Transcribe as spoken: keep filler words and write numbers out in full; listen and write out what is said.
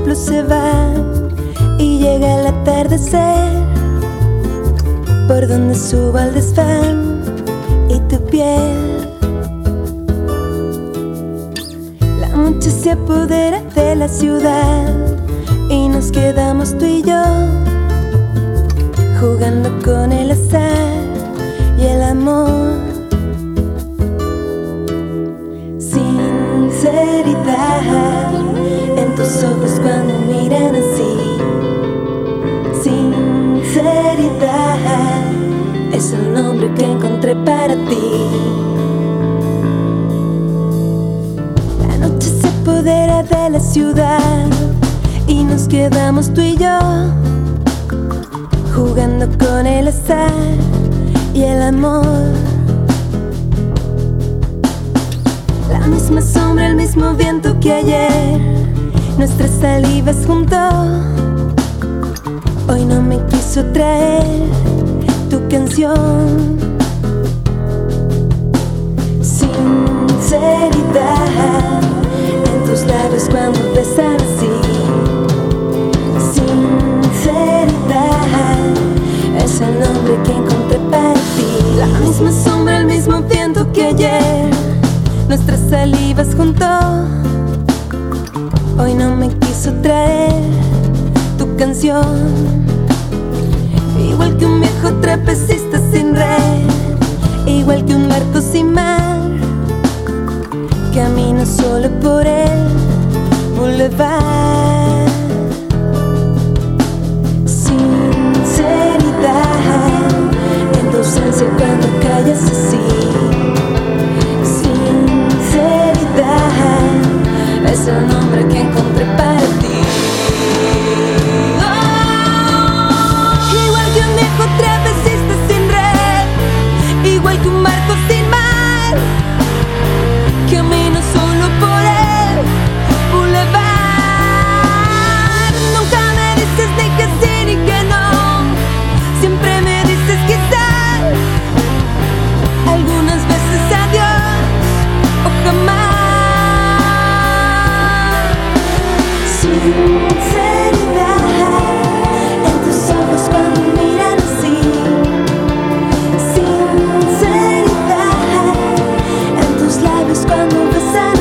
templo se va y llega el atardecer, por donde subo al desván y tu piel. La noche se apodera de la ciudad y nos quedamos tú y yo, jugando con el azar y el amor. Sinceridad en tus ojos cuando miran así. Sinceridad es el nombre que encontré para ti. La noche se apodera de la ciudad y nos quedamos tú y yo, jugando con el azar y el amor. La misma sombra, el mismo viento que ayer, nuestras salivas juntó. Hoy no me quiso traer tu canción. Sinceridad en tus labios cuando besan así. Sinceridad es el nombre que encontré para ti. La misma sombra, el mismo viento que ayer, nuestras salivas juntó. Hoy no me quiso traer tu canción. Igual que un viejo trapecista sin red, igual que un barco sin mar, camino solo por el boulevard. Sinceridad en tu ausencia cuando callas así. Sinceridad es el nombre que encontré para ti. Trapecista sin red, igual que un barco sin mar, camino solo por el boulevard. Nunca me dices ni que sí ni que no, siempre me dices quizás, algunas veces adiós o jamás. Sinceridad en tus ojos cuando miran así. Sinceridad en tus labios cuando besan